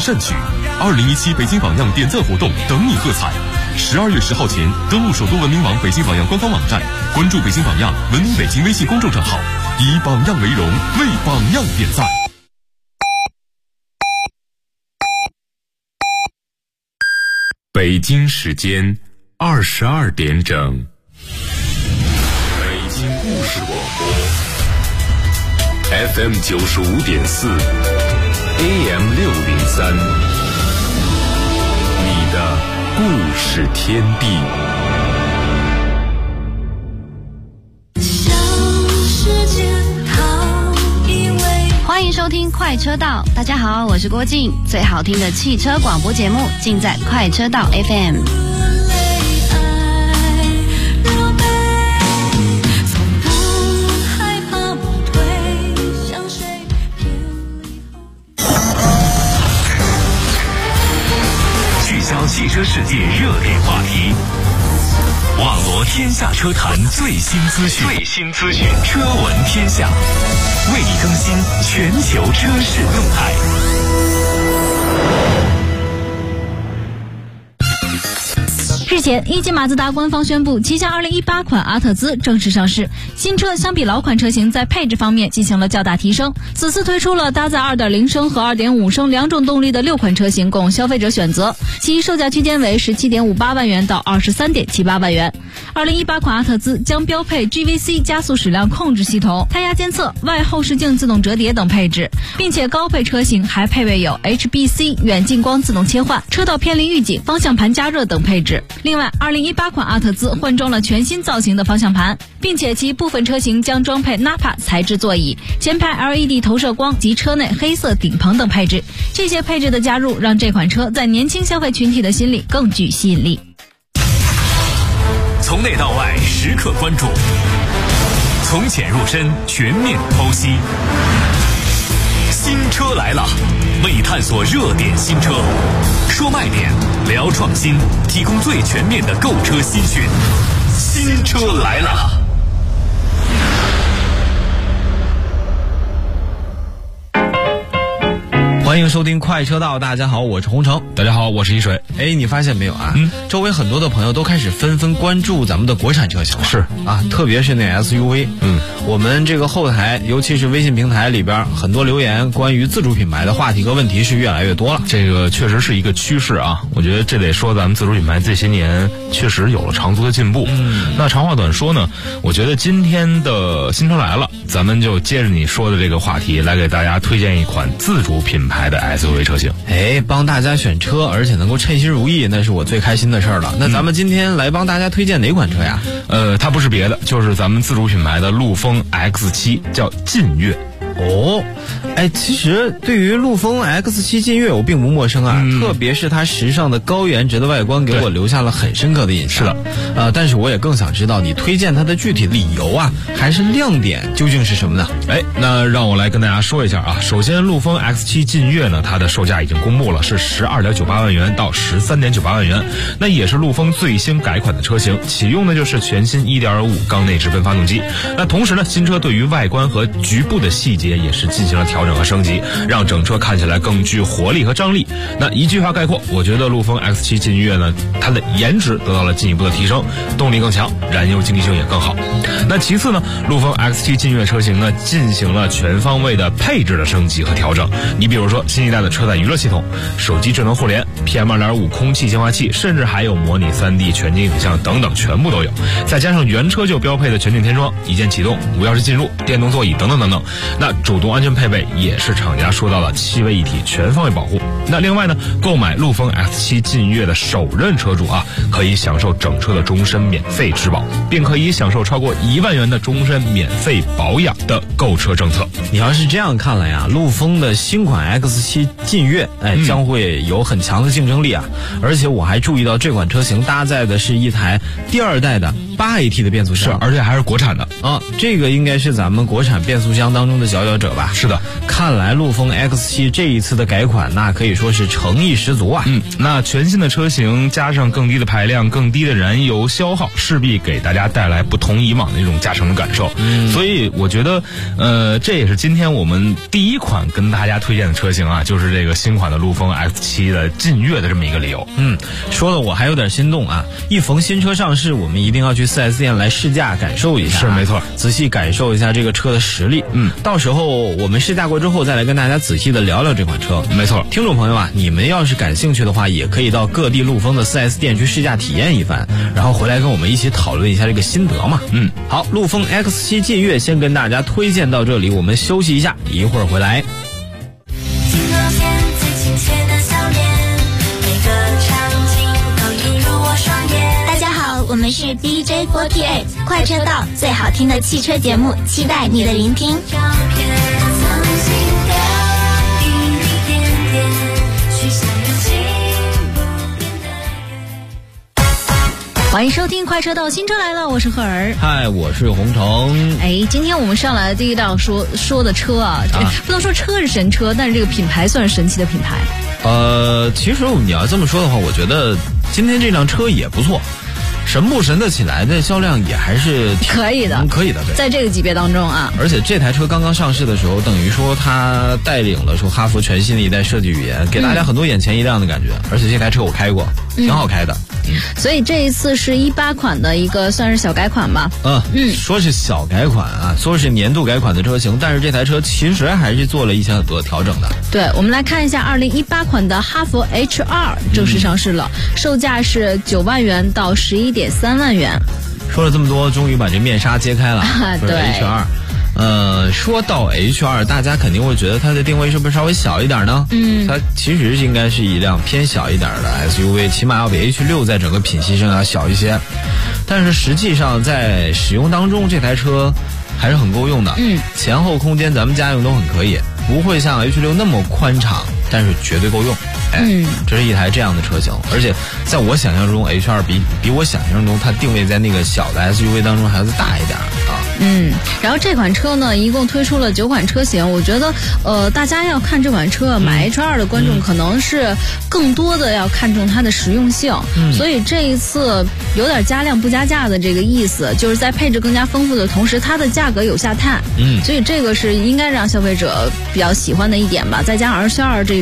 善取。2017北京榜样点赞活动等你喝彩。12月10号前登录首都文明网北京榜样官方网站，关注北京榜样文明北京微信公众账号，以榜样为荣，为榜样点赞。 北京时间22点整，北京故事广播 FM 95.4 AM 603，你的故事天地。 欢迎收听快车道，大家好，我是郭静，最好听的汽车广播节目尽在快车道 FM。 聚焦汽车世界热点话题，网罗天下车坛最新资讯，车闻天下，为你更新全球车市动态。 日前，一汽马自达官方宣布，旗下2018款阿特兹正式上市。新车相比老款车型在配置方面进行了较大提升，此次推出了搭载 2.0 升和 2.5 升两种动力的6款车型供消费者选择，其售价区间为 17.58 万元到 23.78 万元。2018款阿特兹将标配 GVC 加速矢量控制系统、胎压监测、外后视镜自动折叠等配置，并且高配车型还配备有 HBC 远近光自动切换、车道偏离预警、方向盘加热等配置。另外，2018款阿特兹换装了全新造型的方向盘，并且其部分车型将装配 Nappa 材质座椅、前排 LED 投射光及车内黑色顶棚等配置。这些配置的加入，让这款车在年轻消费群体的心里更具吸引力。 从内到外时刻关注，从浅入深全面剖析。新车来了，为你探索热点新车，说卖点，聊创新，提供最全面的购车新讯。新车来了。 欢迎收听快车道，大家好，我是洪城。 大家好，我是一水。 哎，你发现没有啊？周围很多的朋友都开始纷纷关注咱们的国产车型了。 是啊，特别是那 SUV。我们这个后台，尤其是微信平台里边，很多留言关于自主品牌的话题和问题是越来越多了。 这个确实是一个趋势啊，我觉得这得说咱们自主品牌这些年确实有了长足的进步。那长话短说呢，我觉得今天的新车来了，咱们就接着你说的这个话题来给大家推荐一款自主品牌的 SUV 车型。 哎，帮大家选车，而且能够称心如意，那是我最开心的事儿了。那咱们今天来帮大家推荐哪款车呀？ 它不是别的，就是咱们自主品牌的陆风 X7，叫劲越。 哦，哎，其实对于陆风 X7 劲越我并不陌生啊，特别是它时尚的高颜值的外观给我留下了很深刻的印象。 是的， 但是我也更想知道你推荐它的具体理由啊，还是亮点究竟是什么呢？ 哎，那让我来跟大家说一下啊。首先，陆风 X7 劲越呢，它的售价已经公布了，是 12.98 万元到 13.98 万元，那也是陆风最新改款的车型，启用的就是全新 1.5 缸内直喷发动机。那同时呢，新车对于外观和局部的细节也是进行了调整和升级，让整车看起来更具活力和张力。那一句话概括，我觉得陆风 X7 劲越呢，它的颜值得到了进一步的提升，动力更强，燃油经济性也更好。那其次呢，陆风 X7 劲越车型呢进行了全方位的配置的升级和调整。你比如说新一代的车载娱乐系统、手机智能互联、PM2.5 空气净化器，甚至还有模拟 3D 全景影像等等，全部都有。再加上原车就标配的全景天窗、一键启动、无钥匙进入、电动座椅等等等等。那主动安全配备也是厂家说到了7位一体全方位保护。那另外呢，购买陆风 X7 劲越的首任车主啊，可以享受整车的终身免费质保，并可以享受超过1万元的终身免费保养的购车政策。 你要是这样看来呀，陆风的新款 X7 劲越将会有很强的竞争力啊。而且我还注意到这款车型搭载的是一台第2代的8AT 的变速箱， 是，而且还是国产的啊。这个应该是咱们国产变速箱当中的佼佼佼者吧。 是的， 看来陆风 X7 这一次的改款，那可以说是诚意十足啊。 那全新的车型加上更低的排量、更低的燃油消耗，势必给大家带来不同以往的一种驾乘的感受。所以我觉得，这也是今天我们第一款跟大家推荐的车型啊，就是这个新款的陆风 X7 的劲越的这么一个理由。 说的我还有点心动啊！一逢新车上市，我们一定要去 4S 店来试驾感受一下。 是没错， 仔细感受一下这个车的实力。到时候我们试驾过之后，再来跟大家仔细的聊聊这款车。 没错， 听众朋友啊，你们要是感兴趣的话，也可以到各地陆风的 4S 店去试驾体验一番，然后回来跟我们一起讨论一下这个心得嘛。好，陆风 X7 劲越先跟大家推荐到这里，我们休息一下，一会儿回来。 大家好，我们是 DJ48 快车道，最好听的汽车节目，期待你的聆听。 欢迎收听快车道，新车来了，我是赫儿。 嗨，我是洪城。 今天我们上来的第一道说的车啊，不能说车是神车，但是这个品牌算是神奇的品牌。 其实你要这么说的话，我觉得今天这辆车也不错，神不神得起来的销量也还是可以的， 可以的，对， 在这个级别当中啊。 而且这台车刚刚上市的时候，等于说它带领了说哈弗全新的一代设计语言，给大家很多眼前一亮的感觉。而且这台车我开过，挺好开的。 所以这一次是18款的一个算是小改款吧。 说是小改款啊，说是年度改款的车型，但是这台车其实还是做了一些很多调整的。 对，我们来看一下2018款的哈弗 H2 正式上市了，售价是9万元到11.3万元。 说了这么多，终于把这面纱揭开了。 对 H2。说到 H2， 大家肯定会觉得它的定位是不是稍微小一点呢？它其实应该是一辆偏小一点的 SUV， 起码要比 H6 在整个品系上要小一些。但是实际上在使用当中，这台车还是很够用的。前后空间咱们家用都很可以，不会像 H6 那么宽敞，但是绝对够用。这是一台这样的车型，而且在我想象中 H2 比我想象中它定位在那个小的 SUV 当中还要再大一点啊。 然后这款车呢，一共推出了9款车型。我觉得，大家要看这款车，买 H2 的观众可能是更多的要看重它的实用性。所以这一次有点加量不加价的这个意思，就是在配置更加丰富的同时，它的价格有下探。所以这个是应该让消费者比较喜欢的一点吧。再加上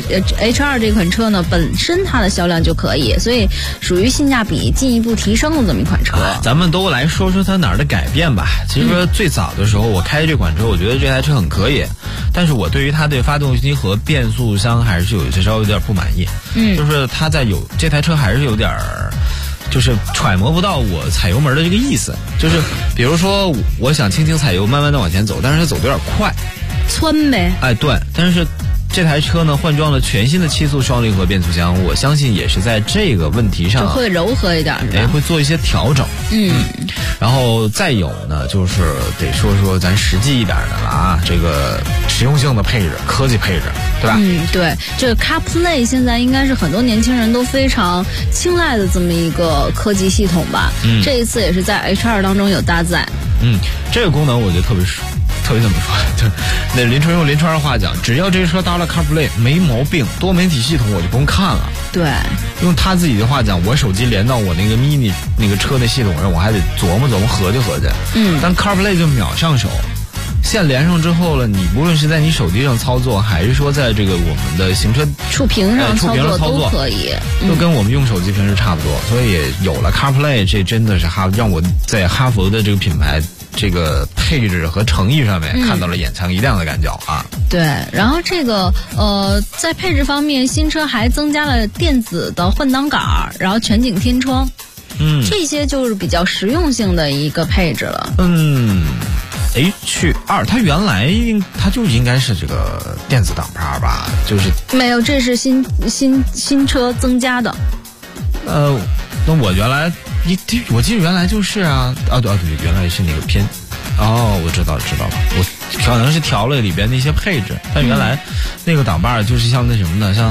H2 这款车呢，本身它的销量就可以，所以属于性价比进一步提升的这么一款车。 咱们都来说说它哪儿的改变吧。其实最早的时候我开这款车，我觉得这台车很可以，但是我对于它的发动机和变速箱还是稍微有点不满意。就是它这台车还是有点就是揣摩不到我踩油门的这个意思。就是比如说我想轻轻踩油慢慢的往前走，但是它走得有点快， 窜呗。 对，但是这台车呢换装了全新的7速双离合变速箱，我相信也是在这个问题上就会柔和一点， 会做一些调整。然后再有呢，就是得说说咱实际一点的了啊，这个实用性的配置、科技配置，对吧？ 对，这个 CarPlay 现在应该是很多年轻人都非常青睐的这么一个科技系统吧。这一次也是在 H2 当中有搭载。 这个功能我觉得特别怎么说？就那林春用林春儿话讲，只要这车搭了 CarPlay 没毛病，多媒体系统我就不用看了。 对， 用他自己的话讲，我手机连到我那个 mini 那个车的系统上，我还得琢磨合计。但 CarPlay 就秒上手。线连上之后了，你不论是在你手机上操作，还是说在这个我们的行车触屏上操作都可以， 都跟我们用手机平时差不多。所以有了 CarPlay， 这真的是让我在哈弗的这个品牌这个配置和诚意上面看到了眼前一亮的感觉啊。 对，然后这个在配置方面，新车还增加了电子的换挡杆，然后全景天窗，这些就是比较实用性的一个配置了。H2 它原来它就应该是这个电子挡把吧，就是没有，这是新车增加的。 那我原来我记得原来就是对，原来是那个偏我知道了，我可能是调了里边那些配置，但原来那个挡把就是像那什么的，像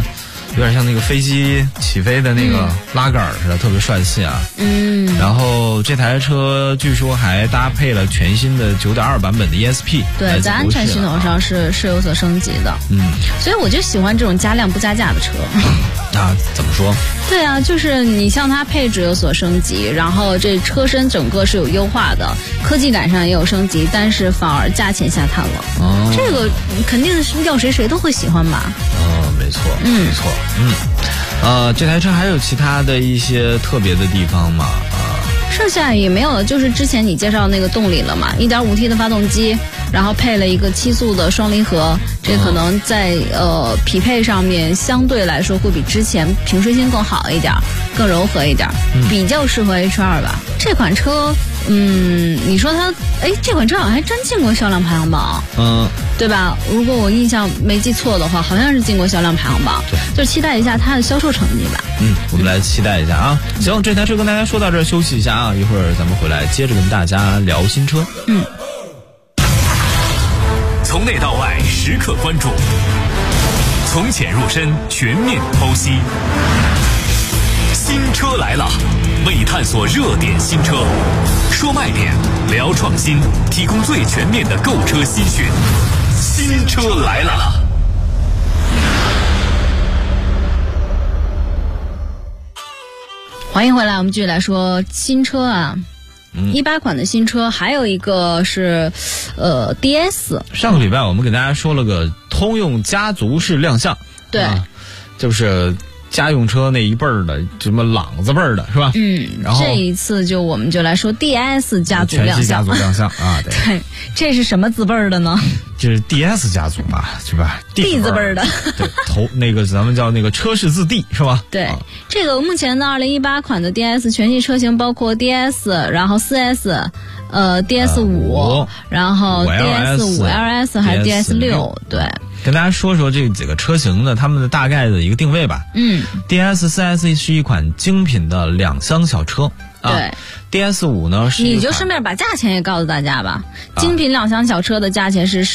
有点像那个飞机起飞的那个拉杆似的，特别帅气啊。然后这台车据说还搭配了全新的9.2版本的 ESP， 对，在安全系统上是有所升级的。所以我就喜欢这种加量不加价的车。 啊，怎么说？ 对啊，就是你像它配置有所升级，然后这车身整个是有优化的，科技感上也有升级，但是反而价钱下探了。这个肯定是要谁都会喜欢吧？ 没错，没错，这台车还有其他的一些特别的地方吗？ 剩下也没有了，就是之前你介绍那个动力了嘛， 1.5T 的发动机，然后配了一个7速的双离合，这可能在匹配上面相对来说会比之前平顺性更好一点，更柔和一点，比较适合 H2 吧。这款车你说它这款车好像还真进过销量排行榜，对吧？如果我印象没记错的话，好像是进过销量排行榜。 对， 就期待一下它的销售成绩吧。 我们来期待一下啊。行，这台车跟大家说到这儿，休息一下啊，一会儿咱们回来接着跟大家聊新车。 从内到外时刻关注，从浅入深全面剖析。新车来了，为探索热点新车，说卖点，聊创新，提供最全面的购车资讯。新车来了。 欢迎回来，我们继续来说新车啊。18款的新车，还有一个是DS。 上个礼拜我们给大家说了个通用家族式亮相， 对， 就是家用车那一辈儿的，什么朗子辈儿的是吧？然后这一次我们就来说 DS 家族亮相， 全系家族亮相啊，对。 对，这是什么字辈儿的呢？ 就是 DS 家族吧，是吧 ？D 字辈儿的， 对，那个咱们叫那个车氏字 D 是吧？ 对，这个目前的2018款的 DS 全系车型包括 DS， 然后 4S，DS5，然后 DS5LS 还是 DS6，对。 跟大家说说这几个车型的它们的大概的一个定位吧。DS4S 是一款精品的两厢小车。 对 ，DS5呢是你就顺便把价钱也告诉大家吧。精品两厢小车的价钱是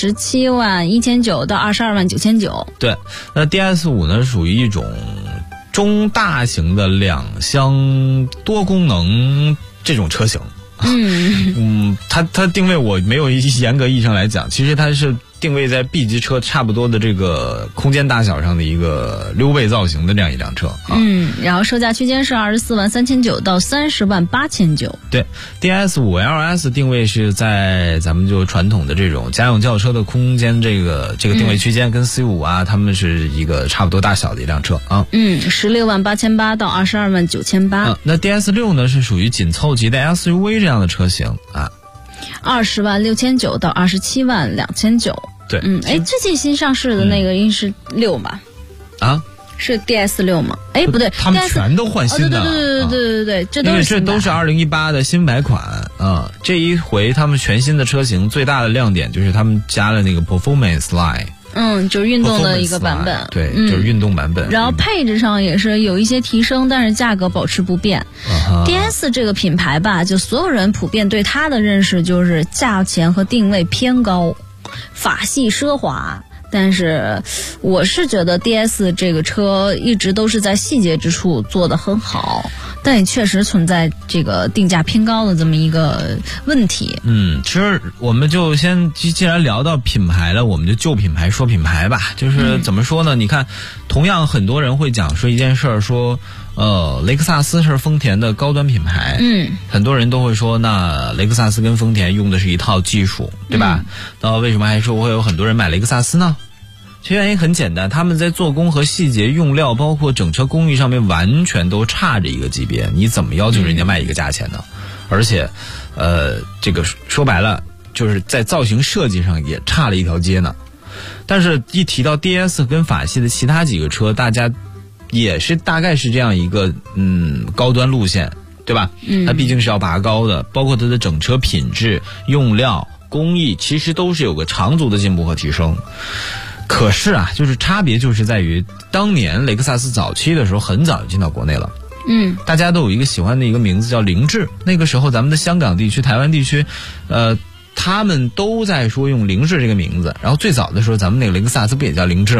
17.19000到22.99000。对， 那 DS5呢属于一种中大型的两厢多功能这种车型。它定位我没有严格意义上来讲，其实它是定位在 B 级车差不多的这个空间大小上的一个溜背造型的这样一辆车。 然后售价区间是24.39万到30.89万。 对， DS5LS 定位是在咱们就传统的这种家用轿车的空间这个定位区间，跟 C5啊他们是一个差不多大小的一辆车啊。 16.88万到22.9万。 那 DS6 呢是属于紧凑级的 SUV 这样的车型啊。 20.69万到27.29万。 对， 最近新上市的那个应是6吧？是 DS6 吗？不对， 他们全都换新的了。 对，这都是因为这都是2018的新改款啊。这一回他们全新的车型最大的亮点就是他们加了那个 Performance Line。 就是运动的一个版本。 对，就是运动版本。 然后配置上也是有一些提升，但是价格保持不变。DS 这个品牌吧，就所有人普遍对它的认识就是价钱和定位偏高，法系奢华。但是我是觉得 DS 这个车一直都是在细节之处做得很好，但也确实存在这个定价偏高的这么一个问题。 其实我们就既然聊到品牌了，我们就就品牌说品牌吧。就是怎么说呢？你看，同样很多人会讲说一件事儿，说雷克萨斯是丰田的高端品牌。很多人都会说，那雷克萨斯跟丰田用的是一套技术，对吧？那为什么还说会有很多人买雷克萨斯呢？其实原因很简单，他们在做工和细节、用料，包括整车工艺上面完全都差着一个级别。你怎么要求人家卖一个价钱呢？而且，这个说白了，就是在造型设计上也差了一条街呢。但是，一提到 DS 跟法系的其他几个车，大家也是大概是这样一个高端路线，对吧？它毕竟是要拔高的，包括它的整车品质、用料、工艺，其实都是有个长足的进步和提升。可是啊，就是差别就是在于，当年雷克萨斯早期的时候很早就进到国内了。大家都有一个喜欢的一个名字叫凌志。那个时候咱们的香港地区、台湾地区，他们都在说用凌志这个名字。然后最早的时候，咱们那个雷克萨斯不也叫凌志嘛？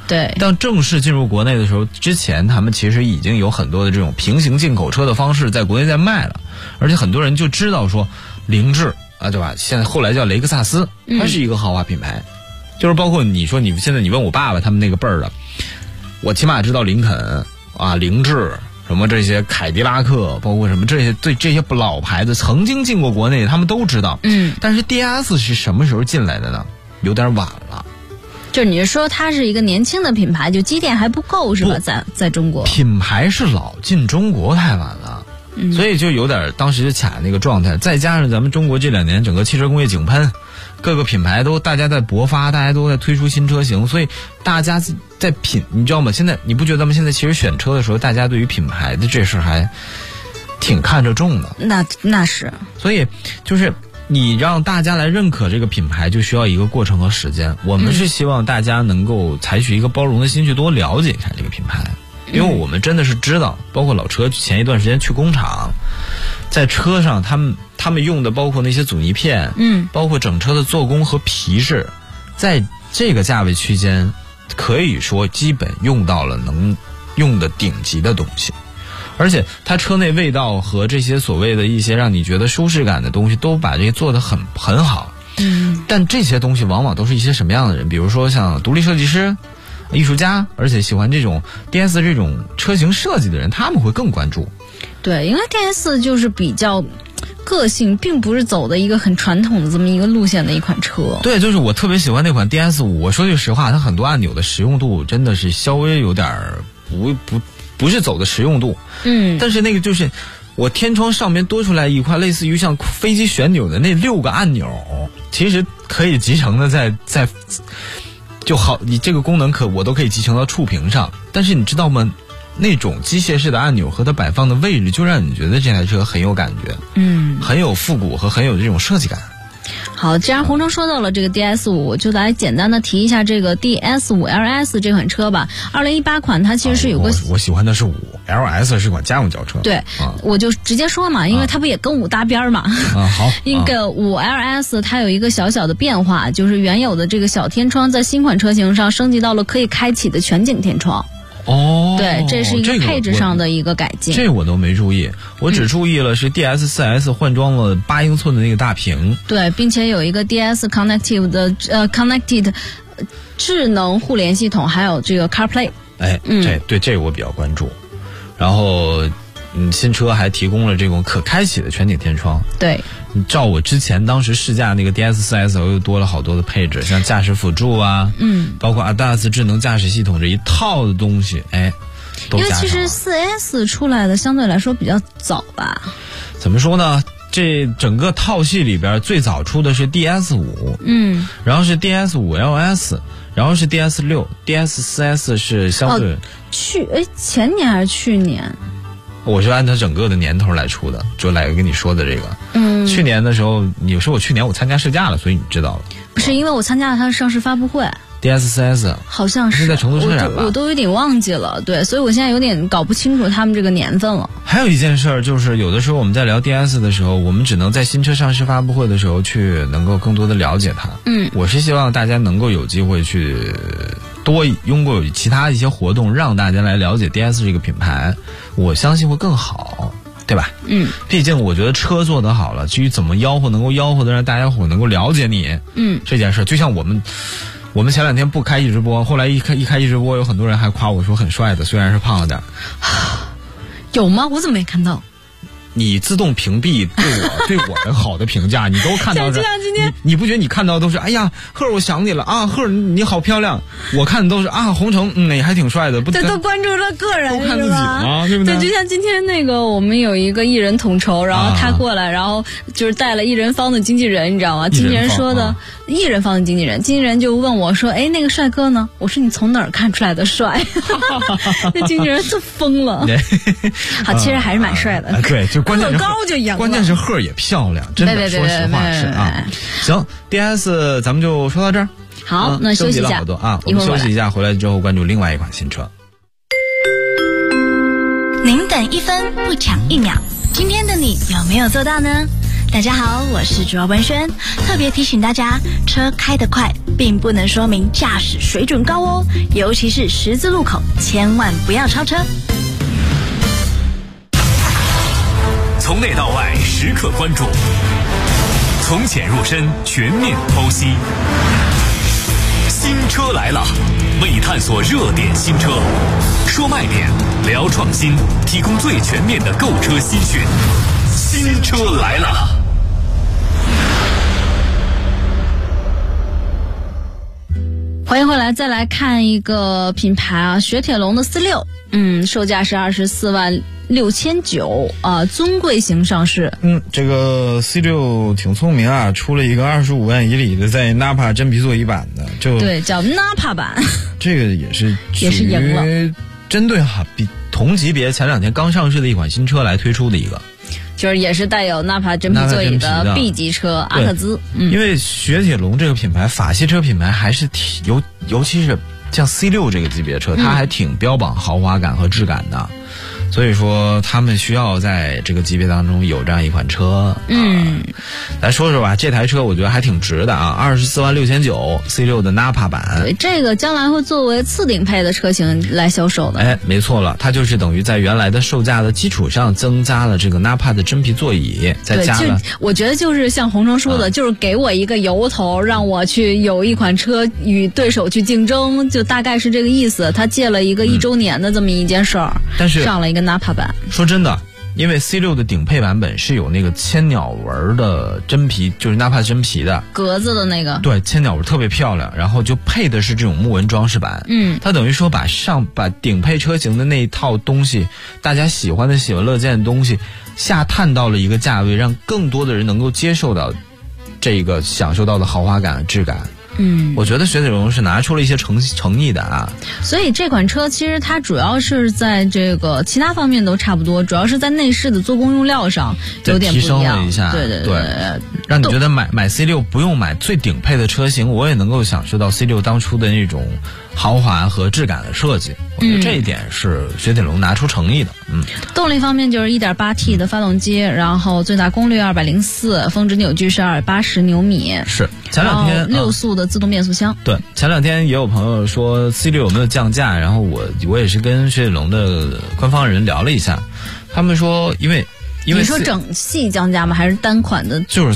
对。 当正式进入国内的时候，之前他们其实已经有很多的这种平行进口车的方式在国内在卖了，而且很多人就知道说凌志啊，对吧？现在后来叫雷克萨斯，它是一个豪华品牌，就是包括你说现在你问我爸爸他们那个辈儿的，我起码知道林肯啊、凌志。什么这些凯迪拉克，包括什么这些这些老牌子曾经进过国内，他们都知道。但是 DS 是什么时候进来的呢？有点晚了。 就你是说它是一个年轻的品牌，就积淀还不够是吧？在中国， 品牌是老，进中国太晚了。所以就有点当时卡那个状态，再加上咱们中国这2年整个汽车工业井喷，各个品牌大家在勃发，大家都在推出新车型，所以大家在你知道吗？现在你不觉得吗？现在其实选车的时候，大家对于品牌的这事还挺看着重的。 那是， 所以就是你让大家来认可这个品牌，就需要一个过程和时间。我们是希望大家能够采取一个包容的心去多了解一下这个品牌。因为我们真的是知道，包括老车前一段时间去工厂，在车上他们用的包括那些阻尼片，包括整车的做工和皮质，在这个价位区间可以说基本用到了能用的顶级的东西，而且它车内味道和这些所谓的一些让你觉得舒适感的东西都把这些做得很好。但这些东西往往都是一些什么样的人？比如说像独立设计师、艺术家，而且喜欢这种 DS 这种车型设计的人，他们会更关注。 对，因为 DS 就是比较个性，并不是走的一个很传统的这么一个路线的一款车。 对，就是我特别喜欢那款 DS5， 我说句实话，它很多按钮的实用度真的是稍微有点不是走的实用度。但是那个就是我天窗上面多出来一块类似于像飞机旋钮的那6个按钮，其实可以集成的在就好，你这个功能我都可以集成到触屏上。但是你知道吗？那种机械式的按钮和它摆放的位置，就让你觉得这台车很有感觉，很有复古和很有这种设计感。 好，既然洪城说到了这个 DS5，我就来简单的提一下这个 DS5LS 这款车吧。2018款它其实是有个我喜欢的是5，LS 是款家用轿车。 对，我就直接说嘛，因为它不也跟5搭边嘛。 好。 那个5LS 它有一个小小的变化，就是原有的这个小天窗在新款车型上升级到了可以开启的全景天窗。对，这是一个配置上的一个改进。 这我都没注意，我只注意了是 DS4S 换装了8英寸的那个大屏。 对，并且有一个 DS Connected 智能互联系统，还有这个 CarPlay。这我比较关注。然后新车还提供了这种可开启的全景天窗。对，照我之前当时试驾那个 DS4S 又多了好多的配置，像驾驶辅助啊，包括 ADAS 智能驾驶系统这一套的东西，都加上了。因为其实4S 出来的相对来说比较早吧。 怎么说呢？这整个套系里边最早出的是 DS5，然后是 DS5LS， 然后是 DS6，DS4S 是相对前年还是去年？ 我是按它整个的年头来出的，就来跟你说的这个。去年的时候，你说我去年我参加试驾了，所以你知道了。 不是因为我参加了它的上市发布会。 DS4S 好像是在成都车展吧？ 我都有点忘记了，对，所以我现在有点搞不清楚他们这个年份了。 还有一件事就是，有的时候我们在聊 DS 的时候，我们只能在新车上市发布会的时候去能够更多的了解它。我是希望大家能够有机会去多拥过有其他一些活动，让大家来了解 DS 这个品牌，我相信会更好。对吧？毕竟我觉得车做得好了，至于怎么吆喝，能够吆喝的让大家伙能够了解你，这件事，就像我们前2天不开一直播，后来一开一直播，有很多人还夸我说很帅的，虽然是胖了点。 有吗？我怎么没看到？ 你自动屏蔽对我的好的评价，你都看到这。 今天你不觉得你看到的都是哎呀赫儿我想你了啊，赫儿你好漂亮，我看的都是啊洪城你还挺帅的，不这都关注了个人， 都看自己啊，对不对？ 对，就像今天那个我们有一个艺人统筹，然后他过来，然后就是带了艺人方的经纪人，你知道吗？经纪人说的艺人方的经纪人就问我说，那个帅哥呢？我说你从哪儿看出来的帅？那经纪人就疯了。好，其实还是蛮帅的。 对，就关键是高就赢了， 关键是赫儿也漂亮，真的，说实话是啊。行 ，DS 咱们就说到这儿。 好，那休息一下， 好多啊，我们休息一下，回来之后关注另外一款新车。 您等1分不抢1秒，今天的你有没有做到呢？ 大家好，我是主要文轩，特别提醒大家，车开得快并不能说明驾驶水准高哦，尤其是十字路口，千万不要超车。 从内到外时刻关注，从浅入深全面剖析。新车来了，为探索热点新车，说卖点，聊创新，提供最全面的购车新讯。新车来了。 欢迎回来，再来看一个品牌啊，雪铁龙的C6，售价是24690000啊，尊贵型上市。 这个 C6 挺聪明啊，出了一个25万以里的在 Napa 真皮座椅版的， 对，叫 Napa 版。 这个也是赢了， 针对比同级别前2天刚上市的一款新车来推出的一个。 就是也是带有纳帕真皮座椅的 B 级车阿特兹。 因为雪铁龙这个品牌，法系车品牌还是尤其是像 C6 这个级别车，它还挺标榜豪华感和质感的。所以说他们需要在这个级别当中有这样一款车。来说说吧，这台车我觉得还挺值的啊，24690000 C6 的 Napa 版。 对，这个将来会作为次顶配的车型来销售的。 没错了，它就是等于在原来的售价的基础上增加了这个 Napa 的真皮座椅，再加了。 我觉得就是像洪城说的，就是给我一个由头，让我去有一款车与对手去竞争，就大概是这个意思。他借了一个1周年的这么一件事儿，但是上了一个 Napa 版。 说真的，因为 C6 的顶配版本是有那个千鸟纹的真皮，就是 Napa 真皮的格子的那个， 对，千鸟纹特别漂亮，然后就配的是这种木纹装饰版。它等于说把顶配车型的那一套东西，大家喜欢乐见的东西，下探到了一个价位，让更多的人能够接受到这个享受到的豪华感、质感。我觉得雪铁龙是拿出了一些诚意的啊。 所以这款车其实它主要是在这个其他方面都差不多，主要是在内饰的做工用料上有点不一样， 提升了一下。对，让你觉得买 C6 不用买最顶配的车型，我也能够享受到 C6 当初的那种豪华和质感的设计。我觉得这一点是雪铁龙拿出诚意的。 动力方面就是 1.8T 的发动机，然后最大功率204，峰值扭矩是280牛米。 是前2天 6速的自动变速箱。 对，前2天也有朋友说 C6 有没有降价，然后我也是跟雪铁龙的官方人聊了一下，他们说因为你说整系降价吗？还是单款的？ 就是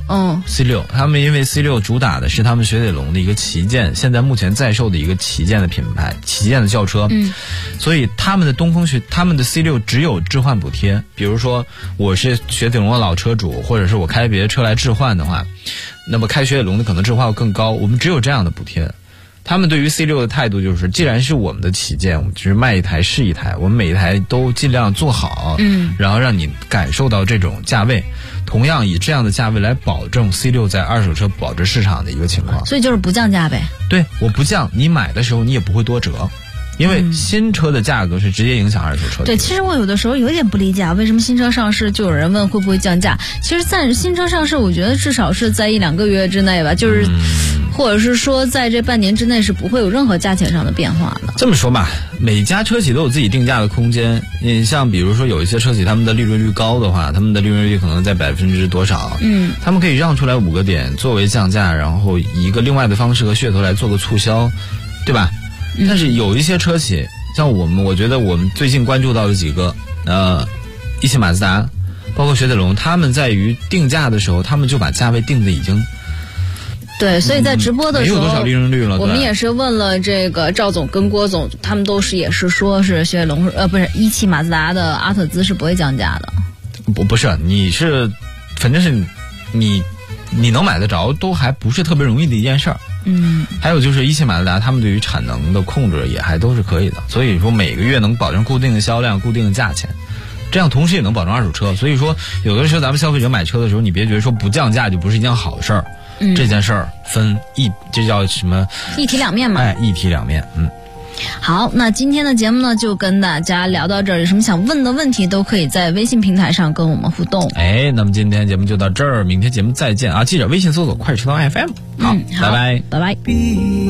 C6。C6 他们因为 C6 主打的是他们雪铁龙的一个旗舰，现在目前在售的一个旗舰的品牌，旗舰的轿车。所以他们的他们的 C6 只有置换补贴。比如说我是雪铁龙的老车主，或者是我开别的车来置换的话，那么开雪铁龙的可能置换会更高，我们只有这样的补贴。他们对于 C6 的态度就是，既然是我们的旗舰，我们就是卖一台是一台，我们每一台都尽量做好，然后让你感受到这种价位，同样以这样的价位来保证 C6 在二手车保值市场的一个情况。 所以就是不降价呗。对， 我不降，你买的时候你也不会多折。因为新车的价格是直接影响二手车。 对，其实我有的时候有点不理解，为什么新车上市就有人问会不会降价？其实在新车上市，我觉得至少是在1-2个月之内吧，就是或者是说在这半年之内是不会有任何价钱上的变化的。 这么说吧，每家车企都有自己定价的空间。你像比如说有一些车企他们的利润率高的话，他们的利润率可能在%多少，他们可以让出来5个点作为降价，然后以一个另外的方式和噱头来做个促销，对吧？但是有一些车企，像我觉得我们最近关注到的几个，一汽马自达，包括雪铁龙，他们在于定价的时候，他们就把价位定的已经。 对，所以在直播的时候， 没有多少利润率了。 我们也是问了这个赵总跟郭总，他们也是说是雪铁龙不是一汽马自达的阿特兹是不会降价的。 不是，反正是你能买得着，都还不是特别容易的一件事儿。还有就是一汽马自达他们对于产能的控制也还都是可以的，所以说每个月能保证固定的销量、固定的价钱，这样同时也能保证二手车。所以说有的时候咱们消费者买车的时候，你别觉得说不降价就不是一件好事儿。这件事儿这叫什么？ 一体两面嘛。 一体两面。 好，那今天的节目呢，就跟大家聊到这儿。有什么想问的问题，都可以在微信平台上跟我们互动。 那么今天节目就到这儿，明天节目再见啊！记着微信搜索快车道 FM。好，拜拜， 拜拜。 碧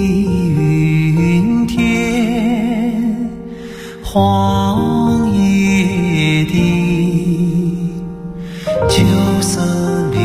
云天，黄叶地，酒色里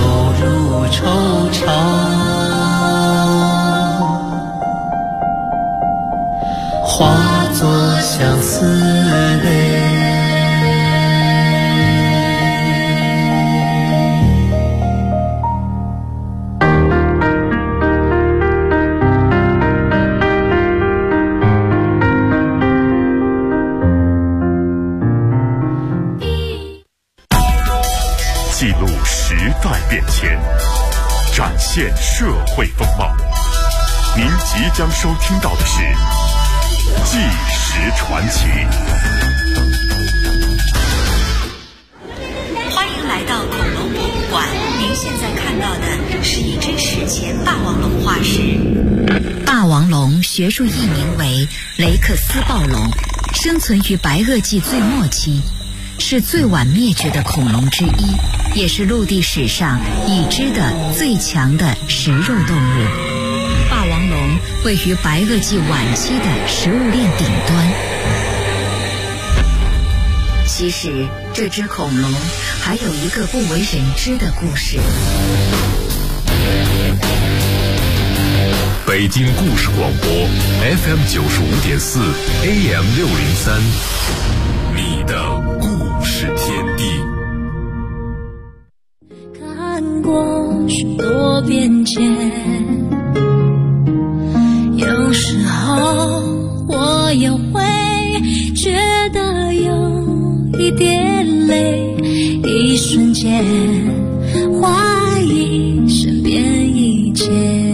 入惆怅，化作相思泪。 记录时代变迁，展现社会风貌。您即将收听到的是《纪实传奇》。 欢迎来到恐龙博物馆，您现在看到的是一只史前霸王龙化石。霸王龙学术译名为雷克斯暴龙，生存于白垩纪最末期，是最晚灭绝的恐龙之一，也是陆地史上已知的最强的食肉动物。霸王龙位于白垩纪晚期的食物链顶端。其实这只恐龙还有一个不为人知的故事。 北京故事广播 FM 95.4 AM 603，你的故事天地。 看过许多变迁，有时候我也会觉得有一点累，一瞬间怀疑身边一切。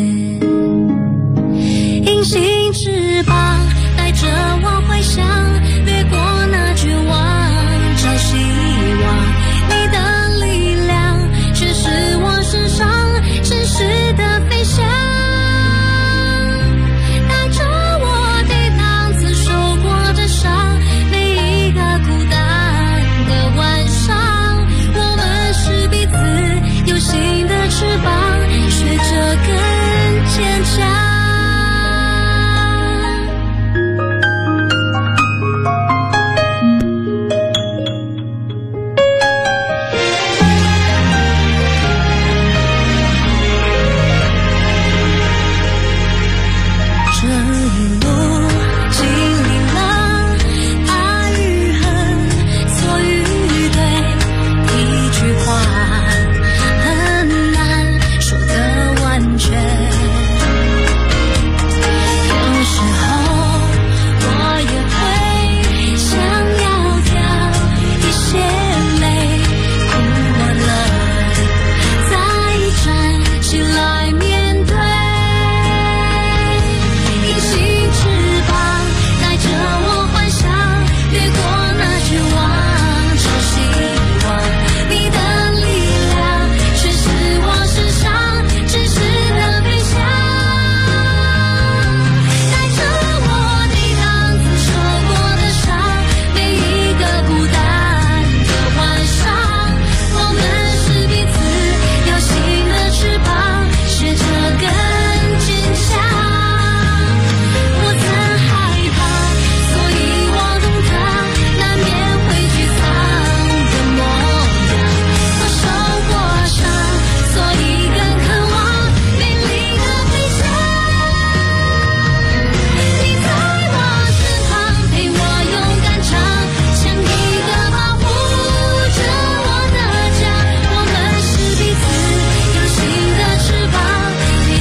隐形翅膀带着我回想，越过那绝望，找希望。你的力量却是我身上真实的飞翔，带着我抵挡曾受过的伤。每一个孤单的晚上，我们是彼此有形的翅膀，学着跟